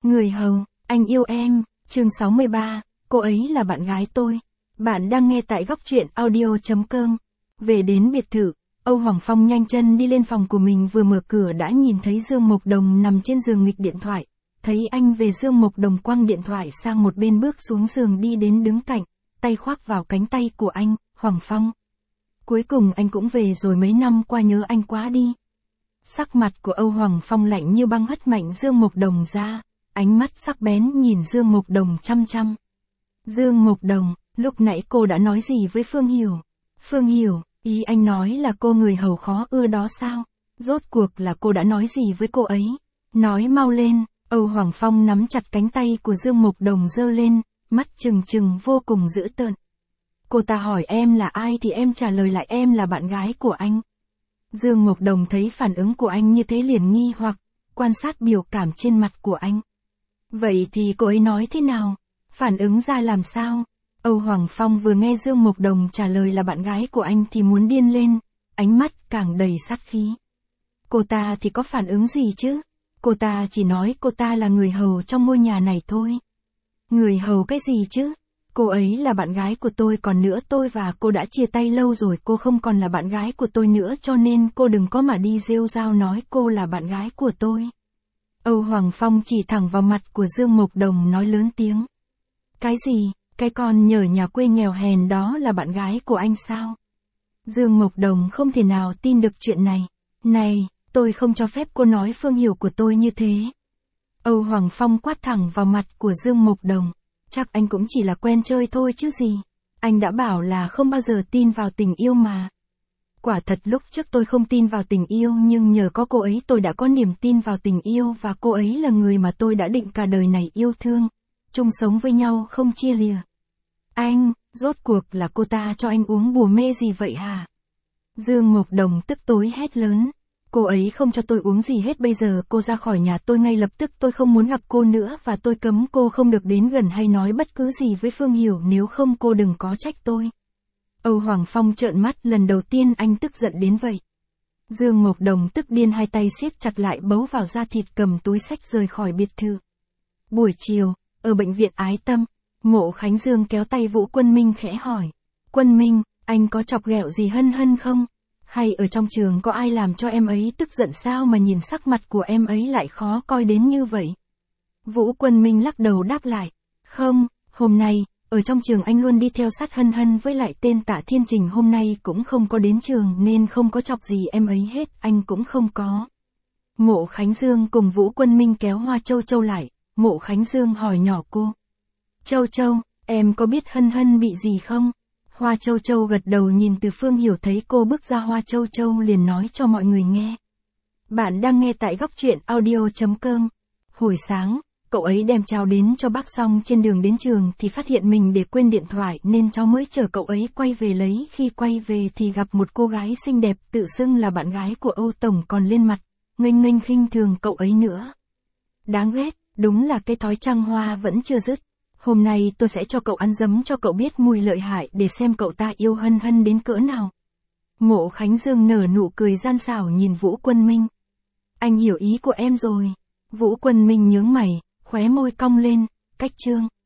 Người hầu, anh yêu em, chương 63, cô ấy là bạn gái tôi. Bạn đang nghe tại góc truyện audio.com. Về đến biệt thự, Âu Hoàng Phong nhanh chân đi lên phòng của mình, vừa mở cửa đã nhìn thấy Dương Mộc Đồng nằm trên giường nghịch điện thoại. Thấy anh về, Dương Mộc Đồng quăng điện thoại sang một bên, bước xuống giường đi đến đứng cạnh, tay khoác vào cánh tay của anh. Hoàng Phong, cuối cùng anh cũng về rồi, mấy năm qua nhớ anh quá đi. Sắc mặt của Âu Hoàng Phong lạnh như băng, hất mạnh Dương Mộc Đồng ra, ánh mắt sắc bén nhìn Dương Mộc Đồng chăm chăm. Dương Mộc Đồng, lúc nãy cô đã nói gì với Phương Hiểu? Phương Hiểu, ý anh nói là cô người hầu khó ưa đó sao? Rốt cuộc là cô đã nói gì với cô ấy? Nói mau lên. Âu Hoàng Phong nắm chặt cánh tay của Dương Mộc Đồng giơ lên, mắt trừng trừng vô cùng dữ tợn. Cô ta hỏi em là ai thì em trả lời lại em là bạn gái của anh. Dương Mộc Đồng thấy phản ứng của anh như thế liền nghi hoặc, quan sát biểu cảm trên mặt của anh. Vậy thì cô ấy nói thế nào? Phản ứng ra làm sao? Âu Hoàng Phong vừa nghe Dương Mộc Đồng trả lời là bạn gái của anh thì muốn điên lên, ánh mắt càng đầy sát khí. Cô ta thì có phản ứng gì chứ? Cô ta chỉ nói cô ta là người hầu trong ngôi nhà này thôi. Người hầu cái gì chứ? Cô ấy là bạn gái của tôi, còn nữa tôi và cô đã chia tay lâu rồi, cô không còn là bạn gái của tôi nữa, cho nên cô đừng có mà đi rêu rao nói cô là bạn gái của tôi. Âu Hoàng Phong chỉ thẳng vào mặt của Dương Mộc Đồng nói lớn tiếng. Cái gì? Cái con nhờ nhà quê nghèo hèn đó là bạn gái của anh sao? Dương Mộc Đồng không thể nào tin được chuyện này. Này, tôi không cho phép cô nói Phương Hiểu của tôi như thế. Âu Hoàng Phong quát thẳng vào mặt của Dương Mộc Đồng. Chắc anh cũng chỉ là quen chơi thôi chứ gì. Anh đã bảo là không bao giờ tin vào tình yêu mà. Quả thật lúc trước tôi không tin vào tình yêu, nhưng nhờ có cô ấy tôi đã có niềm tin vào tình yêu, và cô ấy là người mà tôi đã định cả đời này yêu thương, chung sống với nhau không chia lìa. Anh, rốt cuộc là cô ta cho anh uống bùa mê gì vậy hả? Dương Mộc Đồng tức tối hét lớn. Cô ấy không cho tôi uống gì hết, bây giờ cô ra khỏi nhà tôi ngay lập tức, tôi không muốn gặp cô nữa, và tôi cấm cô không được đến gần hay nói bất cứ gì với Phương Hiểu, nếu không cô đừng có trách tôi. Âu Hoàng Phong trợn mắt, lần đầu tiên anh tức giận đến vậy. Dương Mộc Đồng tức điên, hai tay siết chặt lại bấu vào da thịt, cầm túi xách rời khỏi biệt thự. Buổi chiều, ở bệnh viện Ái Tâm, Mộ Khánh Dương kéo tay Vũ Quân Minh khẽ hỏi. Quân Minh, anh có chọc ghẹo gì Hân Hân không? Hay ở trong trường có ai làm cho em ấy tức giận sao mà nhìn sắc mặt của em ấy lại khó coi đến như vậy? Vũ Quân Minh lắc đầu đáp lại. Không, hôm nay, ở trong trường anh luôn đi theo sát Hân Hân, với lại tên Tạ Thiên Trình hôm nay cũng không có đến trường nên không có chọc gì em ấy hết, anh cũng không có. Mộ Khánh Dương cùng Vũ Quân Minh kéo Hoa Châu Châu lại, Mộ Khánh Dương hỏi nhỏ cô. Châu Châu, em có biết Hân Hân bị gì không? Hoa Châu Châu gật đầu, nhìn từ Phương Hiểu thấy cô bước ra, Hoa Châu Châu liền nói cho mọi người nghe. Bạn đang nghe tại góc truyện audio.com. Hồi sáng, cậu ấy đem cháo đến cho bác, xong trên đường đến trường thì phát hiện mình để quên điện thoại nên cháu mới chở cậu ấy quay về lấy. Khi quay về thì gặp một cô gái xinh đẹp tự xưng là bạn gái của Âu Tổng, còn lên mặt nghênh nghênh khinh thường cậu ấy nữa. Đáng ghét, đúng là cái thói trăng hoa vẫn chưa dứt. Hôm nay tôi sẽ cho cậu ăn dấm cho cậu biết mùi lợi hại, để xem cậu ta yêu Hân Hân đến cỡ nào. Mộ Khánh Dương nở nụ cười gian xảo nhìn Vũ Quân Minh. Anh hiểu ý của em rồi. Vũ Quân Minh nhướng mày, khóe môi cong lên. Cách chương.